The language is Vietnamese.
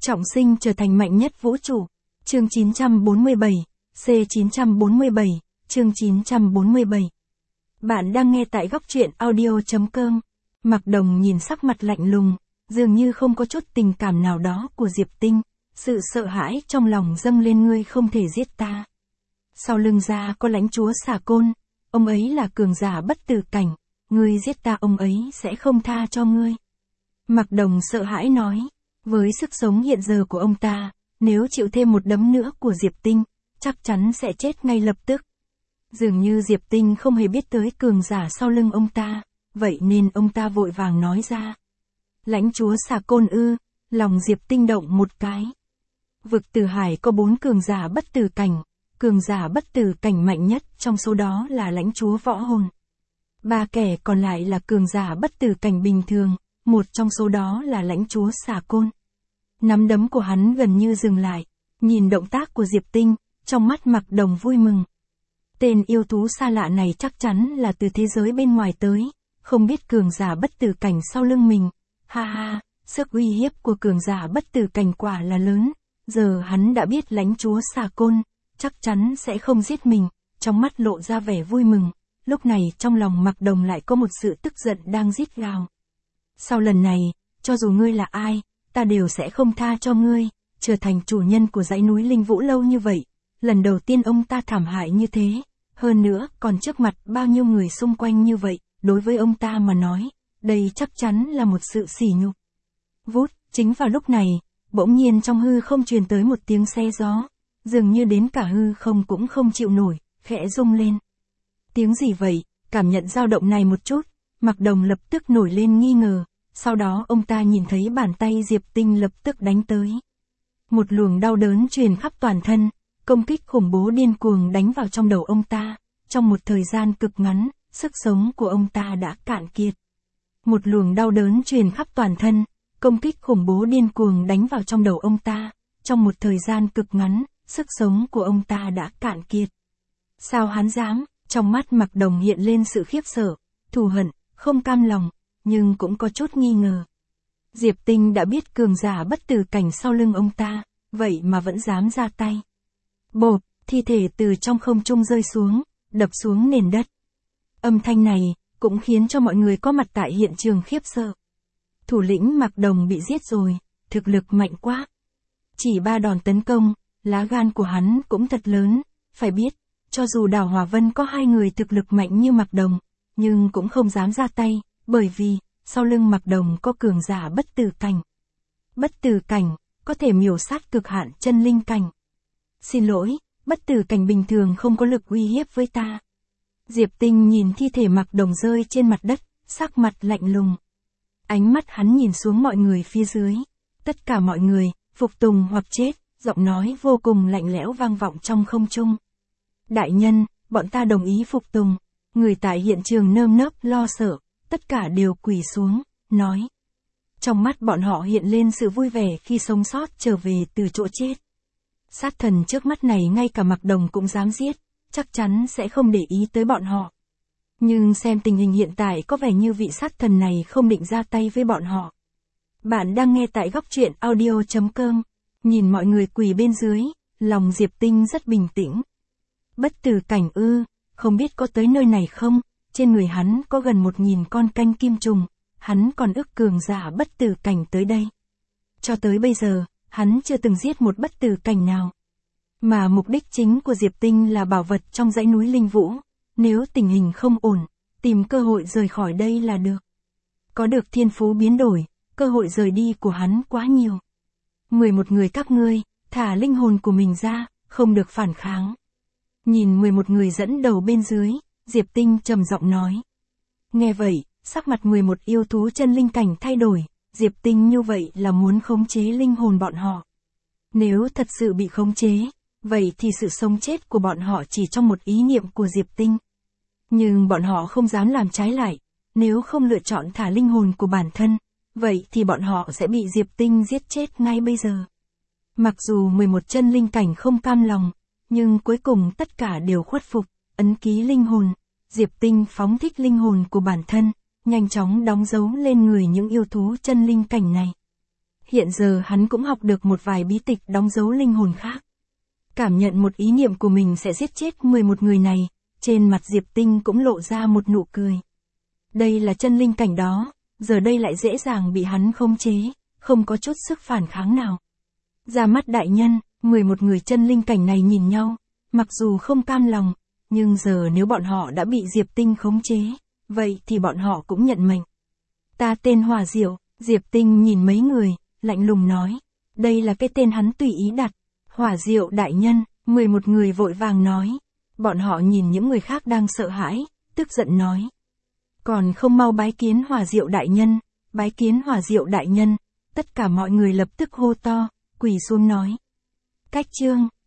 Trọng sinh trở thành mạnh nhất vũ trụ. Chương 947, C947, chương 947. Bạn đang nghe tại góc truyện audio.com. Mạc Đồng nhìn sắc mặt lạnh lùng, dường như không có chút tình cảm nào đó của Diệp Tinh, sự sợ hãi trong lòng dâng lên, ngươi không thể giết ta. Sau lưng ra có lãnh chúa Xà Côn, ông ấy là cường giả bất tử cảnh, ngươi giết ta ông ấy sẽ không tha cho ngươi. Mạc Đồng sợ hãi nói, với sức sống hiện giờ của ông ta, nếu chịu thêm một đấm nữa của Diệp Tinh, chắc chắn sẽ chết ngay lập tức. Dường như Diệp Tinh không hề biết tới cường giả sau lưng ông ta, vậy nên ông ta vội vàng nói ra. Lãnh chúa Xà Côn ư? Lòng Diệp Tinh động một cái. Vực Tử Hải có 4 cường giả bất tử cảnh, cường giả bất tử cảnh mạnh nhất trong số đó là lãnh chúa Võ Hồn. 3 kẻ còn lại là cường giả bất tử cảnh bình thường, một trong số đó là lãnh chúa Xà Côn. Nắm đấm của hắn gần như dừng lại, nhìn động tác của Diệp Tinh, trong mắt Mạc Đồng vui mừng. Tên yêu thú xa lạ này chắc chắn là từ thế giới bên ngoài tới, không biết cường giả bất tử cảnh sau lưng mình. Ha ha, sức uy hiếp của cường giả bất tử cảnh quả là lớn, giờ hắn đã biết lãnh chúa Xà Côn, chắc chắn sẽ không giết mình, trong mắt lộ ra vẻ vui mừng. Lúc này trong lòng Mạc Đồng lại có một sự tức giận đang rít gào. Sau lần này, cho dù ngươi là ai, ta đều sẽ không tha cho ngươi, trở thành chủ nhân của dãy núi Linh Vũ lâu như vậy. Lần đầu tiên ông ta thảm hại như thế, hơn nữa còn trước mặt bao nhiêu người xung quanh như vậy, đối với ông ta mà nói, đây chắc chắn là một sự sỉ nhục. Vút, chính vào lúc này, bỗng nhiên trong hư không truyền tới một tiếng xe gió, dường như đến cả hư không cũng không chịu nổi, khẽ rung lên. Tiếng gì vậy? Cảm nhận dao động này một chút, Mạc Đồng lập tức nổi lên nghi ngờ, sau đó ông ta nhìn thấy bàn tay Diệp Tinh lập tức đánh tới. Một luồng đau đớn truyền khắp toàn thân, công kích khủng bố điên cuồng đánh vào trong đầu ông ta, trong một thời gian cực ngắn, sức sống của ông ta đã cạn kiệt. Một luồng đau đớn truyền khắp toàn thân, công kích khủng bố điên cuồng đánh vào trong đầu ông ta, trong một thời gian cực ngắn, sức sống của ông ta đã cạn kiệt. Sao hắn dám? Trong mắt Mạc Đồng hiện lên sự khiếp sợ, thù hận, không cam lòng, nhưng cũng có chút nghi ngờ. Diệp Tinh đã biết cường giả bất tử cảnh sau lưng ông ta, vậy mà vẫn dám ra tay. Bộp, thi thể từ trong không trung rơi xuống, đập xuống nền đất. Âm thanh này cũng khiến cho mọi người có mặt tại hiện trường khiếp sợ. Thủ lĩnh Mạc Đồng bị giết rồi, thực lực mạnh quá. Chỉ 3 đòn tấn công, lá gan của hắn cũng thật lớn, phải biết, cho dù Đào Hòa Vân có 2 người thực lực mạnh như Mạc Đồng, nhưng cũng không dám ra tay, bởi vì, sau lưng Mạc Đồng có cường giả bất tử cảnh. Bất tử cảnh, có thể miểu sát cực hạn chân linh cảnh. Xin lỗi, bất tử cảnh bình thường không có lực uy hiếp với ta. Diệp Tinh nhìn thi thể Mạc Đồng rơi trên mặt đất, sắc mặt lạnh lùng. Ánh mắt hắn nhìn xuống mọi người phía dưới. Tất cả mọi người, phục tùng hoặc chết, giọng nói vô cùng lạnh lẽo vang vọng trong không trung. Đại nhân, bọn ta đồng ý phục tùng. Người tại hiện trường nơm nớp lo sợ, tất cả đều quỳ xuống, nói. Trong mắt bọn họ hiện lên sự vui vẻ khi sống sót trở về từ chỗ chết. Sát thần trước mắt này ngay cả Mạc Đồng cũng dám giết, chắc chắn sẽ không để ý tới bọn họ. Nhưng xem tình hình hiện tại có vẻ như vị sát thần này không định ra tay với bọn họ. Bạn đang nghe tại góc truyện audio.com, nhìn mọi người quỳ bên dưới, lòng Diệp Tinh rất bình tĩnh. Bất tử cảnh ư, không biết có tới nơi này không, trên người hắn có gần 1000 con canh kim trùng, hắn còn ức cường giả bất tử cảnh tới đây. Cho tới bây giờ, hắn chưa từng giết một bất tử cảnh nào. Mà mục đích chính của Diệp Tinh là bảo vật trong dãy núi Linh Vũ, nếu tình hình không ổn, tìm cơ hội rời khỏi đây là được. Có được thiên phú biến đổi, cơ hội rời đi của hắn quá nhiều. 11 người các ngươi, thả linh hồn của mình ra, không được phản kháng. Nhìn 11 người dẫn đầu bên dưới, Diệp Tinh trầm giọng nói. Nghe vậy, sắc mặt 11 yêu thú chân linh cảnh thay đổi, Diệp Tinh như vậy là muốn khống chế linh hồn bọn họ. Nếu thật sự bị khống chế, vậy thì sự sống chết của bọn họ chỉ trong một ý niệm của Diệp Tinh. Nhưng bọn họ không dám làm trái lại, nếu không lựa chọn thả linh hồn của bản thân, vậy thì bọn họ sẽ bị Diệp Tinh giết chết ngay bây giờ. Mặc dù 11 chân linh cảnh không cam lòng, nhưng cuối cùng tất cả đều khuất phục, ấn ký linh hồn, Diệp Tinh phóng thích linh hồn của bản thân, nhanh chóng đóng dấu lên người những yêu thú chân linh cảnh này. Hiện giờ hắn cũng học được một vài bí tịch đóng dấu linh hồn khác. Cảm nhận một ý niệm của mình sẽ giết chết 11 người này, trên mặt Diệp Tinh cũng lộ ra một nụ cười. Đây là chân linh cảnh đó, giờ đây lại dễ dàng bị hắn khống chế, không có chút sức phản kháng nào. Ra mắt đại nhân, 11 người chân linh cảnh này nhìn nhau, mặc dù không cam lòng, nhưng giờ nếu bọn họ đã bị Diệp Tinh khống chế, vậy thì bọn họ cũng nhận mệnh. Ta tên Hỏa Diệu, Diệp Tinh nhìn mấy người, lạnh lùng nói. Đây là cái tên hắn tùy ý đặt. Hỏa Diệu đại nhân, 11 người vội vàng nói. Bọn họ nhìn những người khác đang sợ hãi, tức giận nói. Còn không mau bái kiến Hỏa Diệu đại nhân, bái kiến Hỏa Diệu đại nhân. Tất cả mọi người lập tức hô to, quỳ xuống nói. Cách chương,